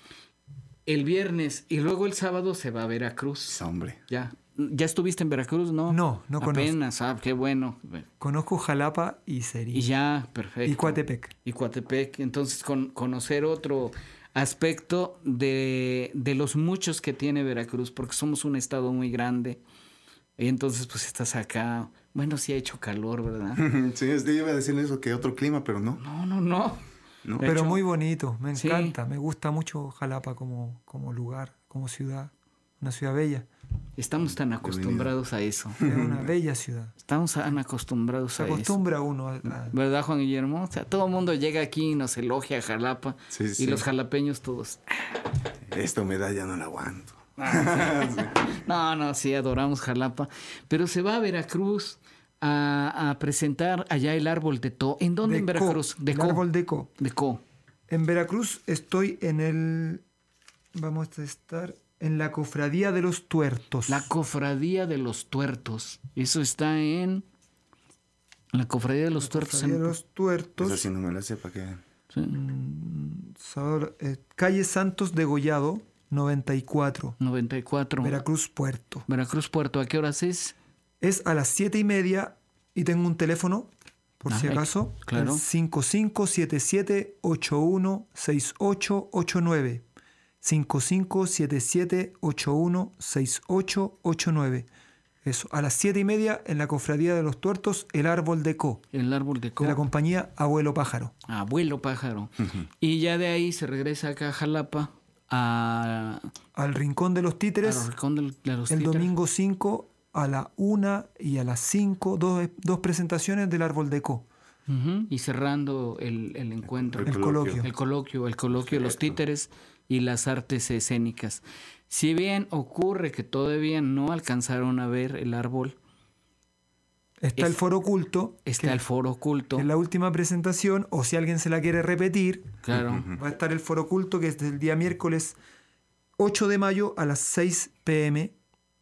El viernes y luego el sábado se va a Veracruz. Hombre. Ya. ¿Ya estuviste en Veracruz? No. No, no conozco. Apenas, ah, qué bueno. Conozco Jalapa y Seri. Y ya, perfecto. Y Coatepec. Y Coatepec. Entonces, con, conocer otro aspecto de, de los muchos que tiene Veracruz, porque somos un estado muy grande. Y entonces, pues estás acá. Bueno, sí ha hecho calor, ¿verdad? Sí, es que iba a decirle eso, que otro clima, pero no. No, no, no. No. De Pero hecho, muy bonito, me sí. encanta. Me gusta mucho Jalapa como, como lugar, como ciudad. Una ciudad bella. Estamos tan acostumbrados a eso. Es una bella ciudad. Estamos tan acostumbrados Se a eso. acostumbra uno a, a- ¿Verdad, Juan Guillermo? O sea, todo el mundo llega aquí y nos elogia a Jalapa. Sí, y sí. los jalapeños todos. Esta humedad ya no la aguanto. No, no, sí, adoramos Jalapa. Pero se va a Veracruz a, a presentar allá el árbol de Co. ¿En dónde en de Co, Veracruz? De el Co. árbol de Co. De Co. En Veracruz estoy en el... Vamos a estar en la Cofradía de los Tuertos. La Cofradía de los Tuertos. Eso está en... La Cofradía de los Tuertos. Cofradía En... de los Tuertos. Esa sí no me la sé, ¿para qué? Sí. Salvador, eh, calle Santos Degollado, noventa y cuatro. noventa y cuatro. Veracruz Puerto. Veracruz Puerto. ¿A qué horas es? Es a las siete y media y tengo un teléfono, por Ah, si eh, acaso, claro. el cinco cinco siete siete ocho uno seis ocho ocho nueve. cinco cinco siete siete ocho uno seis ocho ocho nueve. Eso, a las siete y media en la Cofradía de los Tuertos, el Árbol de Co, El árbol de de Co. la compañía Abuelo Pájaro. Abuelo Pájaro. Y ya de ahí se regresa acá a Jalapa a, Al Rincón de los a Títeres, los Rincón del- de los el Títeres. domingo cinco a la una y a las cinco, dos, dos presentaciones del Árbol de Co. Ujú, y cerrando el, el encuentro. El coloquio. El coloquio, el coloquio de los títeres y las artes escénicas. Si bien ocurre que todavía no alcanzaron a ver el árbol, Está Es- el Foro Oculto, está que, el foro oculto. que es la última presentación, o si alguien se la quiere repetir, Claro. va a estar el Foro Oculto, que es el día miércoles ocho de mayo a las seis pm.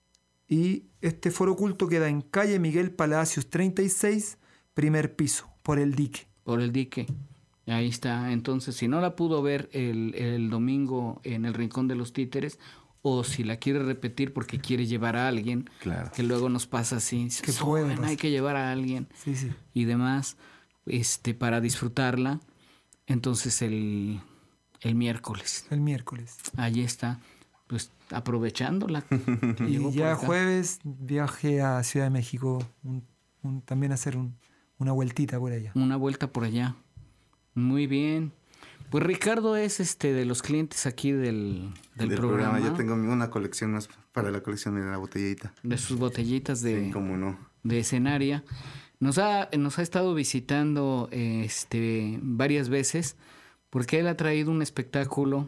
Y este Foro Oculto queda en calle Miguel Palacios treinta y seis, primer piso, por el dique. Por el dique. Ahí está. Entonces, si no la pudo ver el, el domingo en el Rincón de los Títeres, o si la quiere repetir porque quiere llevar a alguien, Claro. que luego nos pasa así, Que "Suben, puede pasar. hay que llevar a alguien Sí, sí. y demás, este, para disfrutarla. Entonces el, el miércoles, El miércoles. ahí está, pues aprovechándola. que llegó Y por ya acá. jueves viaje a Ciudad de México, un- un- también hacer un- una vueltita por allá. Una vuelta por allá. Muy bien. Pues Ricardo es este de los clientes aquí del, del, Del programa, Yo tengo una colección más para la colección de la botellita. de sus botellitas de, Sí, cómo no. de escenaria. Nos ha, nos ha estado visitando este, varias veces porque él ha traído un espectáculo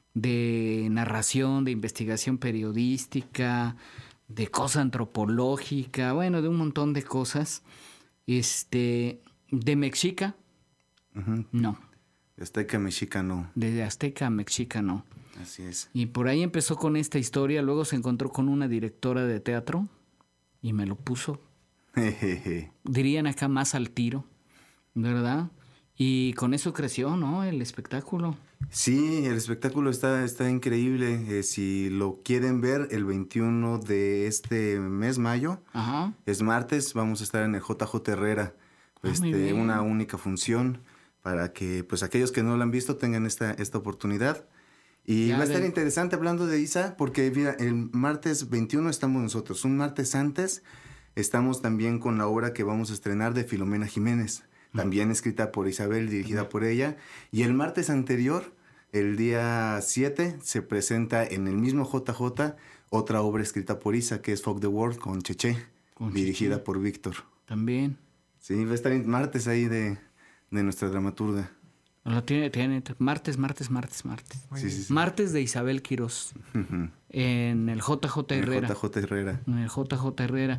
de narración, de investigación periodística, de cosa antropológica, bueno, de un montón de cosas. Este, de Mexica, Ujú. no. Azteca Mexica no. De Azteca a Mexica, no. Así es. Y por ahí empezó con esta historia, luego se encontró con una directora de teatro y me lo puso, Jejeje. dirían acá, más al tiro, ¿verdad? Y con eso creció, ¿no? El espectáculo. Sí, el espectáculo está, está increíble. Eh, si lo quieren ver, el veintiuno de este mes, mayo, Ajá. es martes, vamos a estar en el J J Herrera. Ah, muy Este, bien. una única función para que pues aquellos que no lo han visto tengan esta, esta oportunidad. Y Ya va a estar de- interesante hablando de Isa, porque mira, el martes veintiuno estamos nosotros. Un martes antes estamos también con la obra que vamos a estrenar de Filomena Jiménez, también escrita por Isabel, dirigida por ella. Y el martes anterior, el día siete, se presenta en el mismo J J otra obra escrita por Isa, que es Fuck the World con Cheche, Con dirigida Cheche. por Víctor. También. Sí, va a estar en martes ahí de, de nuestra dramaturga. Lo tiene, tiene martes, martes, martes, martes. Sí, sí, sí. Martes de Isabel Quirós Ujú. en el J J En el Herrera. J J Herrera. En el J J Herrera.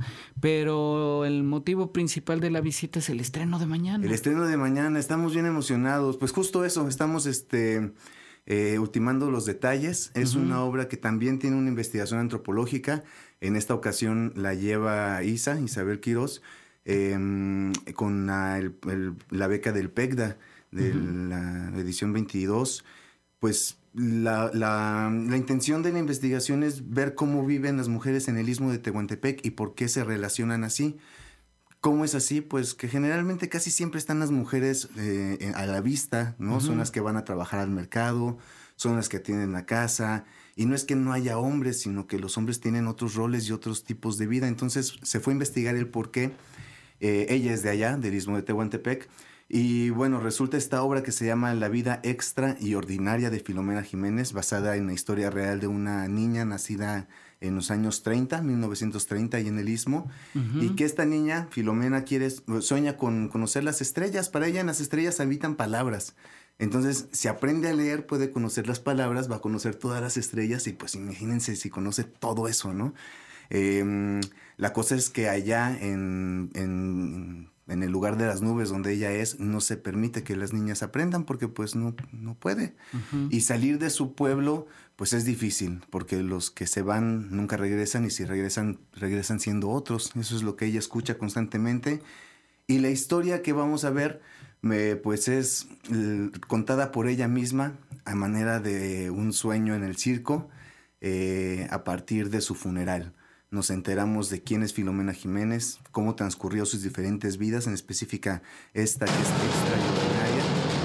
Pero el motivo principal de la visita es el estreno de mañana. El estreno de mañana, estamos bien emocionados. Pues justo eso, estamos este, eh, ultimando los detalles. Es Ujú. una obra que también tiene una investigación antropológica. En esta ocasión la lleva Isa, Isabel Quirós, eh, con la, el- el- la beca del PECDA, de la edición veintidós. Pues la, la, la intención de la investigación es ver cómo viven las mujeres en el Istmo de Tehuantepec y por qué se relacionan así. ¿Cómo es así? Pues que generalmente casi siempre están las mujeres eh, en- a la vista, ¿no? Son las que van a trabajar al mercado, son las que atienden la casa. Y no es que no haya hombres, sino que los hombres tienen otros roles y otros tipos de vida. Entonces se fue a investigar el por qué. Eh, ella es de allá, del Istmo de Tehuantepec. Y bueno, resulta esta obra que se llama La vida extra y ordinaria de Filomena Jiménez, basada en la historia real de una niña nacida en los años treinta, mil novecientos treinta, y en el Istmo. Ujú. Y que esta niña, Filomena, quiere, sueña con conocer las estrellas. Para ella en las estrellas habitan palabras. Entonces, si aprende a leer, puede conocer las palabras, va a conocer todas las estrellas y pues imagínense si conoce todo eso, ¿no? Eh, la cosa es que allá en, en, en el lugar de las nubes donde ella es, no se permite que las niñas aprendan porque pues no, no puede. Ujú. Y salir de su pueblo pues es difícil porque los que se van nunca regresan y si regresan, regresan siendo otros. Eso es lo que ella escucha constantemente. Y la historia que vamos a ver me, pues es l- contada por ella misma a manera de un sueño en el circo eh, a partir de su funeral. nos enteramos de quién es Filomena Jiménez, cómo transcurrió sus diferentes vidas, en específica esta que es extraordinaria.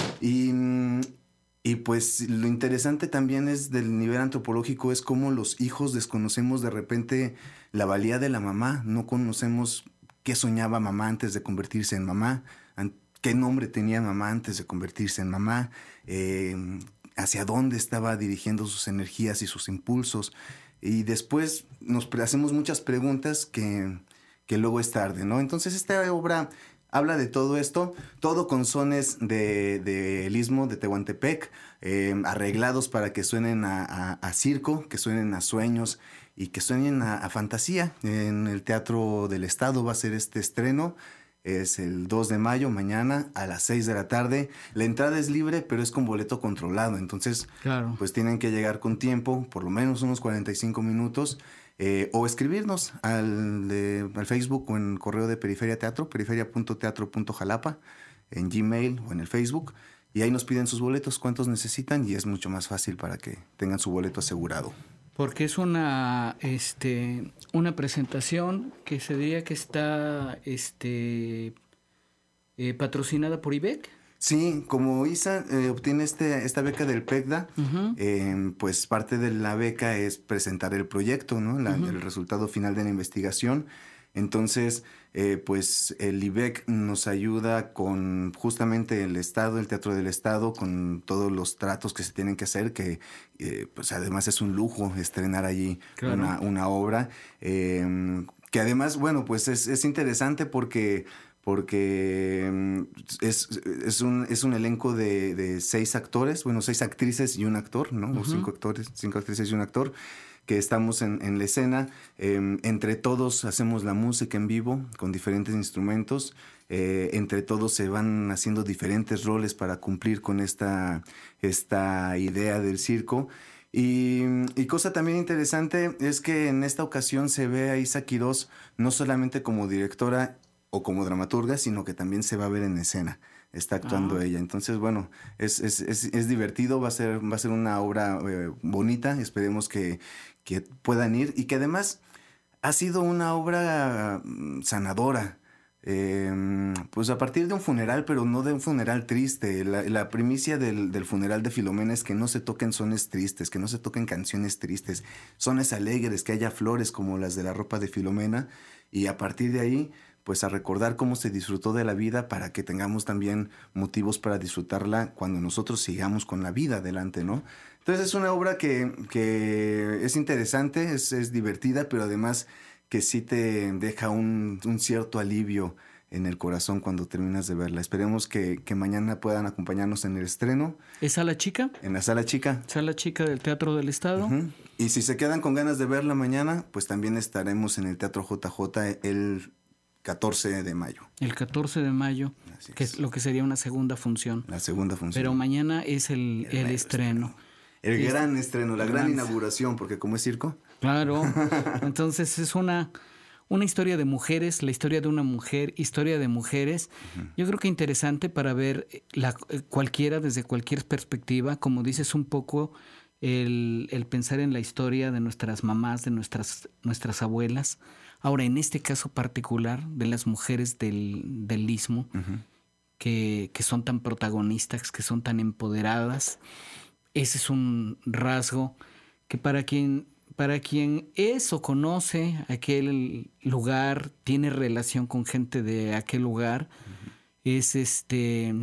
Y, y pues lo interesante también es del nivel antropológico, es cómo los hijos desconocemos de repente la valía de la mamá, no conocemos qué soñaba mamá antes de convertirse en mamá, qué nombre tenía mamá antes de convertirse en mamá, eh, hacia dónde estaba dirigiendo sus energías y sus impulsos. Y después nos hacemos muchas preguntas que, que luego es tarde, ¿no? Entonces esta obra habla de todo esto, todo con sones de, de el Istmo de Tehuantepec, eh, arreglados para que suenen a, a, a circo, que suenen a sueños y que suenen a, a fantasía. En el Teatro del Estado va a ser este estreno. Es el dos de mayo, mañana a las seis de la tarde. La entrada es libre, pero es con boleto controlado. Entonces, claro, pues tienen que llegar con tiempo, por lo menos unos cuarenta y cinco minutos, eh, o escribirnos al, de, al Facebook o en el correo de Periferia Teatro, periferia punto teatro punto jalapa, en Gmail o en el Facebook. Y ahí nos piden sus boletos, cuántos necesitan, y es mucho más fácil para que tengan su boleto asegurado. Porque es una este una presentación que se diría que está este eh, patrocinada por I B E C. Sí, como Isa eh, obtiene este, esta beca del PECDA, uh-huh. eh, pues parte de la beca es presentar el proyecto, ¿no? La, uh-huh. El resultado final de la investigación. Entonces, eh, pues el I B E C nos ayuda con justamente el Estado, el Teatro del Estado, con todos los tratos que se tienen que hacer, que eh, pues además es un lujo estrenar allí claro. una, una obra, eh, que además, bueno, pues es, es interesante porque... porque es, es, un, es un elenco de, de seis actores, bueno, seis actrices y un actor, ¿no? Uh-huh. O cinco actores, cinco actrices y un actor, que estamos en, en la escena. Eh, entre todos hacemos la música en vivo con diferentes instrumentos. Eh, entre todos se van haciendo diferentes roles para cumplir con esta, esta idea del circo. Y, y cosa también interesante es que en esta ocasión se ve a Isa Quirós no solamente como directora o como dramaturga, sino que también se va a ver en escena. Está actuando ah. ella. Entonces, bueno, es, es, es, es divertido, va a ser, va a ser una obra eh, bonita. Esperemos que, que puedan ir y que además ha sido una obra sanadora. Eh, pues a partir de un funeral, pero no de un funeral triste. La, la primicia del, del funeral de Filomena es que no se toquen sones tristes, que no se toquen canciones tristes, sones alegres, que haya flores como las de la ropa de Filomena. Y a partir de ahí, pues a recordar cómo se disfrutó de la vida para que tengamos también motivos para disfrutarla cuando nosotros sigamos con la vida adelante, ¿no? Entonces es una obra que, que es interesante, es, es divertida, pero además que sí te deja un, un cierto alivio en el corazón cuando terminas de verla. Esperemos que, que mañana puedan acompañarnos en el estreno. ¿Es Sala Chica? En la Sala Chica. Sala Chica del Teatro del Estado. Uh-huh. Y si se quedan con ganas de verla mañana, pues también estaremos en el Teatro J J el catorce de mayo. El catorce de mayo, Así que es. es lo que sería una segunda función. La segunda función. Pero mañana es el, el, el estreno. estreno. El es, gran estreno, la gran, gran inauguración, porque como es circo. Claro. Entonces es una, una historia de mujeres, la historia de una mujer, historia de mujeres. Uh-huh. Yo creo que interesante para ver la, cualquiera, desde cualquier perspectiva, como dices un poco, el, el pensar en la historia de nuestras mamás, de nuestras, nuestras abuelas. Ahora, en este caso particular de las mujeres del, del Istmo, uh-huh. que, que son tan protagonistas, que son tan empoderadas, ese es un rasgo que para quien, para quien es o conoce aquel lugar, tiene relación con gente de aquel lugar, uh-huh. es este...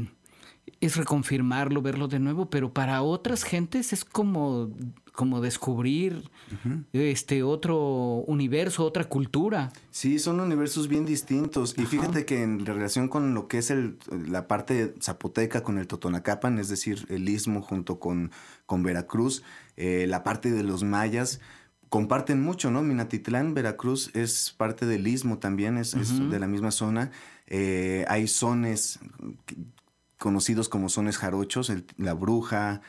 es reconfirmarlo, verlo de nuevo, pero para otras gentes es como, como descubrir uh-huh. este otro universo, otra cultura. Sí, son universos bien distintos. Ajá. Y fíjate que en relación con lo que es el, la parte zapoteca con el Totonacapan, es decir, el Istmo junto con, con Veracruz, eh, la parte de los mayas, comparten mucho, ¿no? Minatitlán, Veracruz, es parte del Istmo también, es, uh-huh. es de la misma zona. Eh, hay sones conocidos como sones jarochos, el, la bruja,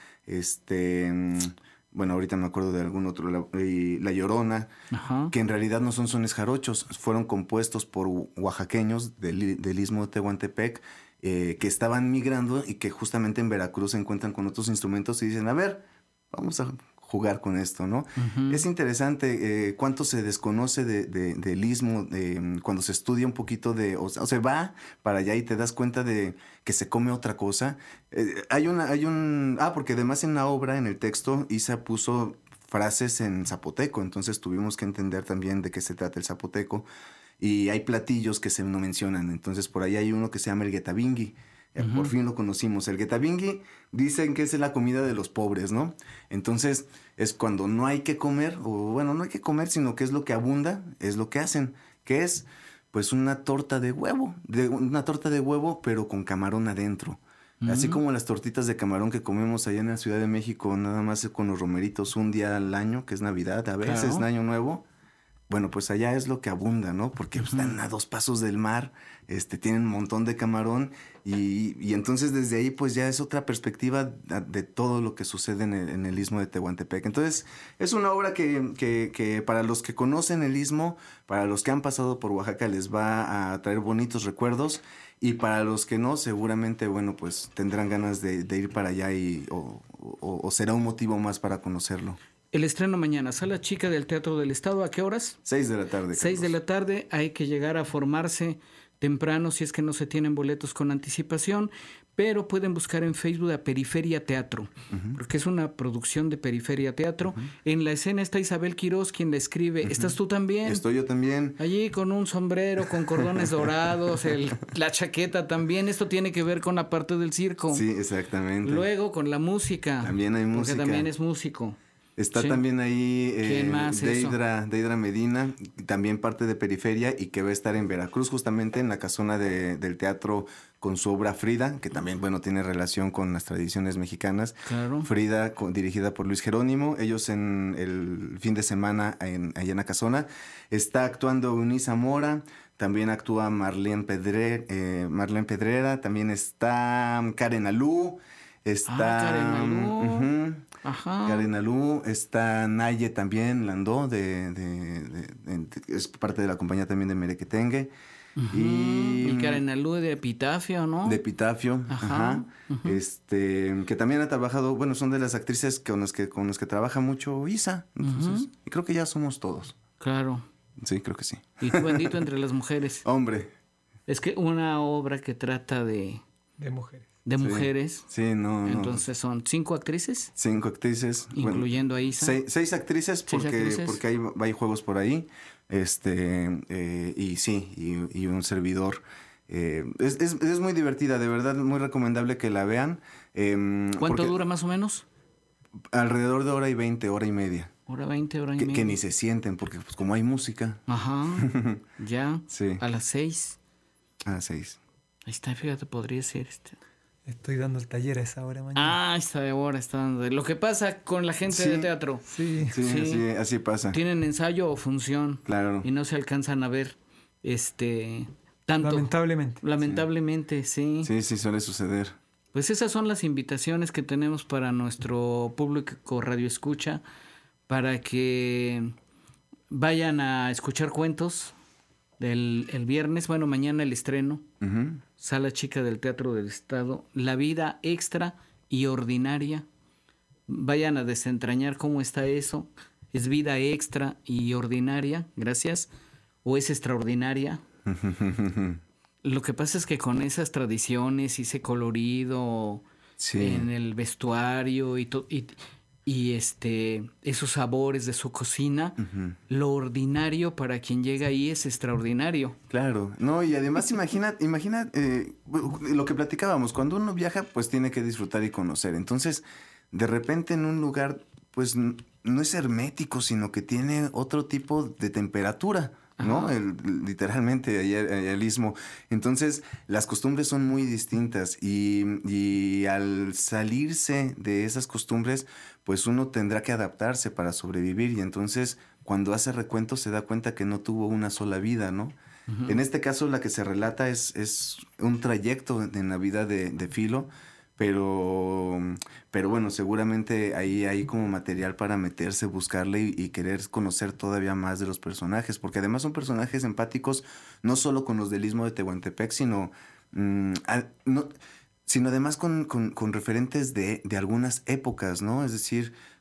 este, bueno, ahorita me acuerdo de algún otro, la, la llorona, Ajá. que en realidad no son sones jarochos, fueron compuestos por oaxaqueños del, del Istmo de Tehuantepec, eh, que estaban migrando y que justamente en Veracruz se encuentran con otros instrumentos y dicen, a ver, vamos a jugar con esto, ¿no? Ujú. Es interesante eh, cuánto se desconoce de, de- del istmo eh, cuando se estudia un poquito de, o, o se va para allá y te das cuenta de que se come otra cosa. Eh, hay una, hay un, ah, porque además en la obra, en el texto, Isa puso frases en zapoteco, entonces tuvimos que entender también de qué se trata el zapoteco. Y hay platillos que se no mencionan. Entonces, por ahí hay uno que se llama el guetabingui. Eh, Ujú. Por fin lo conocimos. El guetabingui dicen que es la comida de los pobres, ¿no? Entonces, es cuando no hay que comer, o bueno, no hay que comer, sino que es lo que abunda, es lo que hacen. Que es, pues, una torta de huevo. De, una torta de huevo, pero con camarón adentro. Así Mm. como las tortitas de camarón que comemos allá en la Ciudad de México, nada más con los romeritos un día al año, que es Navidad, a veces, Claro. en Año Nuevo. Bueno, pues allá es lo que abunda, ¿no? Porque pues, están a dos pasos del mar, este, tienen un montón de camarón y, y entonces desde ahí pues ya es otra perspectiva de, de todo lo que sucede en el, en el Istmo de Tehuantepec. Entonces es una obra que, que, que para los que conocen el Istmo, para los que han pasado por Oaxaca les va a traer bonitos recuerdos y para los que no seguramente, bueno, pues tendrán ganas de, de ir para allá y, o, o, o será un motivo más para conocerlo. El estreno mañana, Sala Chica del Teatro del Estado, ¿a qué horas? Seis de la tarde. Seis de Carlos. la tarde, hay que llegar a formarse temprano si es que no se tienen boletos con anticipación, pero pueden buscar en Facebook a Periferia Teatro, porque es una producción de Periferia Teatro. En la escena está Isabel Quirós, quien la escribe. ¿Estás tú también? Estoy yo también. Allí con un sombrero, con cordones dorados, el, la chaqueta también. Esto tiene que ver con la parte del circo. Sí, exactamente. Luego con la música. También hay música. Porque también es músico. Está Sí. también ahí eh, ¿Quién más Deidra, Deidra Medina, también parte de Periferia y que va a estar en Veracruz justamente en la casona de- del teatro con su obra Frida, que también, bueno, tiene relación con las tradiciones mexicanas. Claro. Frida, con- dirigida por Luis Jerónimo. Ellos en el fin de semana en, allá en la casona. Está actuando Eunice Zamora, también actúa Marlene, Pedre, eh, Marlene Pedrera, también está Karen Alú, está... Ah, Karen Alú. Ujú. Ajá. Karen Alú, está Naye también, Landó, de, de, de- de- es parte de la compañía también de Merequetengue. Y, Y Karen Alú de Epitafio, ¿no? de Epitafio, Ajá, ajá. ujú. Este, que también ha trabajado, bueno, son de las actrices con las que, con las que trabaja mucho Isa. Entonces, Ujú. y creo que ya somos todos. Claro. Sí, creo que sí. Y tú bendito entre las mujeres. Hombre. Es que una obra que trata de, De mujeres. de Sí. mujeres. Sí, no, no. Entonces son cinco actrices, Cinco actrices. bueno, incluyendo a Isa. Seis, seis actrices Seis porque, actrices. porque hay, hay juegos por ahí. Este, eh, y sí, y, y un servidor. Eh, es, es, es muy divertida, de verdad, muy recomendable que la vean. Em, ¿Cuánto porque dura más o menos? Alrededor de hora y veinte, hora y media. Hora veinte, hora y Que, media. que ni se sienten, porque pues, como hay música. Ajá. Ya. Sí. A las seis. A las seis. Ahí está, fíjate, podría ser este. Estoy dando el taller a esa hora mañana. Ah, está de hora, está dando. Lo que pasa con la gente Sí. de teatro. Sí. Sí, Sí. Así, así pasa. Tienen ensayo o función. Claro. Y no se alcanzan a ver este tanto. Lamentablemente. Lamentablemente, sí. Sí, sí, suele suceder. Pues esas son las invitaciones que tenemos para nuestro público Radio Escucha, para que vayan a escuchar cuentos del el viernes, bueno, mañana el estreno, Ujú. Sala Chica del Teatro del Estado, La vida extra y ordinaria. Vayan a desentrañar cómo está eso. ¿Es vida extra y ordinaria? Gracias. ¿O es extraordinaria? Lo que pasa es que con esas tradiciones y ese colorido Sí. en el vestuario y, to- y, y este esos sabores de su cocina, Ujú. lo ordinario para quien llega ahí es extraordinario. Claro, no, y además imagina, imagina eh, lo que platicábamos, cuando uno viaja, pues tiene que disfrutar y conocer. Entonces, de repente en un lugar, pues n- no es hermético, sino que tiene otro tipo de temperatura, ¿no? Ajá. El, literalmente, allá, allá el istmo. Entonces, las costumbres son muy distintas y, y al salirse de esas costumbres, pues uno tendrá que adaptarse para sobrevivir y entonces cuando hace recuento se da cuenta que no tuvo una sola vida, ¿no? Ujú. En este caso la que se relata es, es un trayecto en la vida de, de Filo, pero, pero bueno, seguramente ahí hay como material para meterse, buscarle y, y querer conocer todavía más de los personajes, porque además son personajes empáticos no solo con los del Istmo de Tehuantepec, sino, mm, a- no, sino además con, con, con referentes de, de algunas épocas, ¿no? Es decir,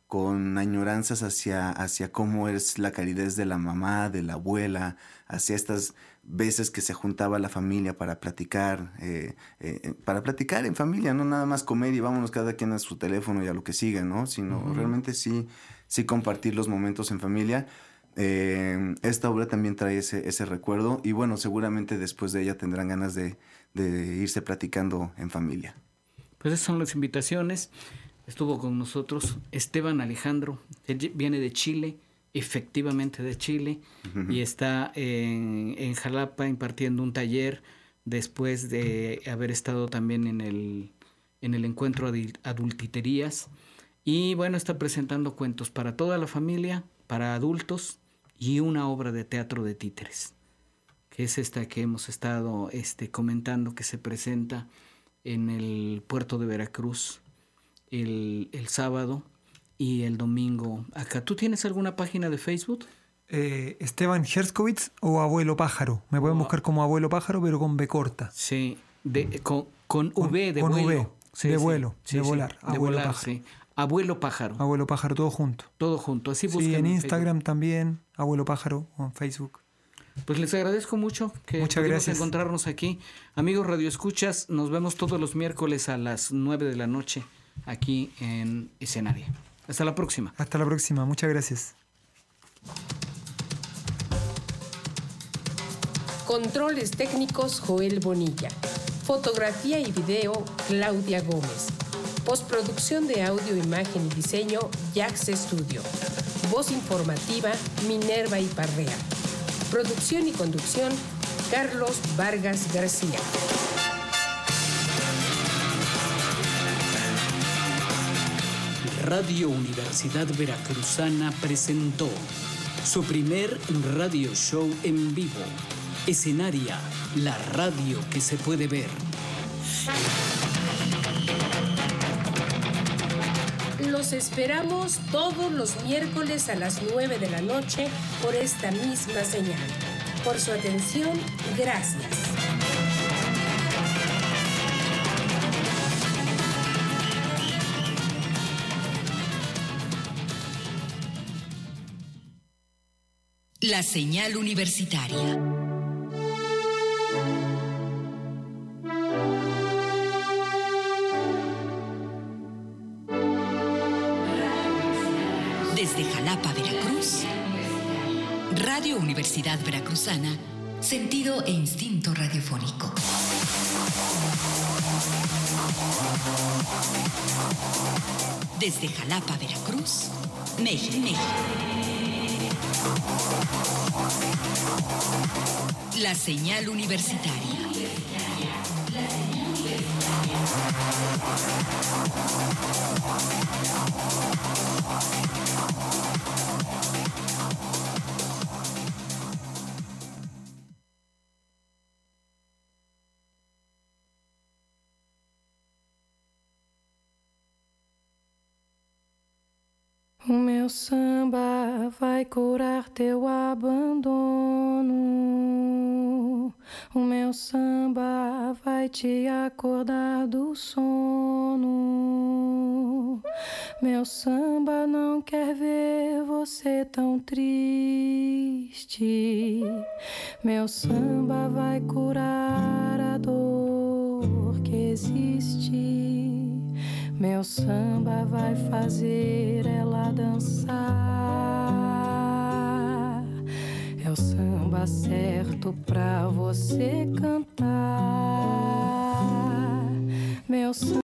con añoranzas hacia, hacia cómo es la calidez de la mamá, de la abuela, hacia estas veces que se juntaba la familia para platicar, eh, eh, para platicar en familia, no nada más comer y vámonos cada quien a su teléfono y a lo que sigue, ¿no? Sino uh-huh. realmente sí, sí compartir los momentos en familia. Eh, esta obra también trae ese, ese recuerdo y bueno, seguramente después de ella tendrán ganas de, de irse platicando en familia. Pues esas son las invitaciones. Estuvo con nosotros Esteban Alejandro, él viene de Chile, efectivamente de Chile, uh-huh. y está en, en Jalapa impartiendo un taller después de haber estado también en el, en el encuentro de adultiterías. Y bueno, está presentando cuentos para toda la familia, para adultos y una obra de teatro de títeres, que es esta que hemos estado este, comentando, que se presenta en el puerto de Veracruz el, el sábado y el domingo acá. ¿Tú tienes alguna página de Facebook? Eh, Esteban Herskovitz o Abuelo Pájaro. Me pueden oh. buscar como Abuelo Pájaro, pero con B corta. Sí, de, con, con, con V de con vuelo. V, sí, de sí, vuelo, sí, de sí, volar. De Abuelo volar, Pájaro. sí. Abuelo Pájaro. Abuelo Pájaro, todo junto. Todo junto, así buscan. Sí, en en Instagram Facebook. También, Abuelo Pájaro, o en Facebook. Pues les agradezco mucho que Muchas pudimos gracias. encontrarnos aquí. Amigos radioescuchas, nos vemos todos los miércoles a las nueve de la noche aquí en Escenaria. Hasta la próxima. Hasta la próxima, muchas gracias. Controles técnicos Joel Bonilla. Fotografía y video Claudia Gómez. Postproducción de audio, imagen y diseño Jax Studio. Voz informativa Minerva Iparrea. Producción y conducción Carlos Vargas García. Radio Universidad Veracruzana presentó su primer radio show en vivo. Escenaria, la radio que se puede ver. Los esperamos todos los miércoles a las nueve de la noche por esta misma señal. Por su atención, gracias. La señal universitaria. Desde Jalapa, Veracruz, Radio Universidad Veracruzana, sentido e instinto radiofónico. Desde Jalapa, Veracruz, México. La señal universitaria. O meu samba vai curar teu abandono. O meu samba vai te acordar do sono. Meu samba não quer ver você tão triste. Meu samba vai curar a dor que existe. Meu samba vai fazer ela dançar. É o samba certo pra você cantar. Meu samba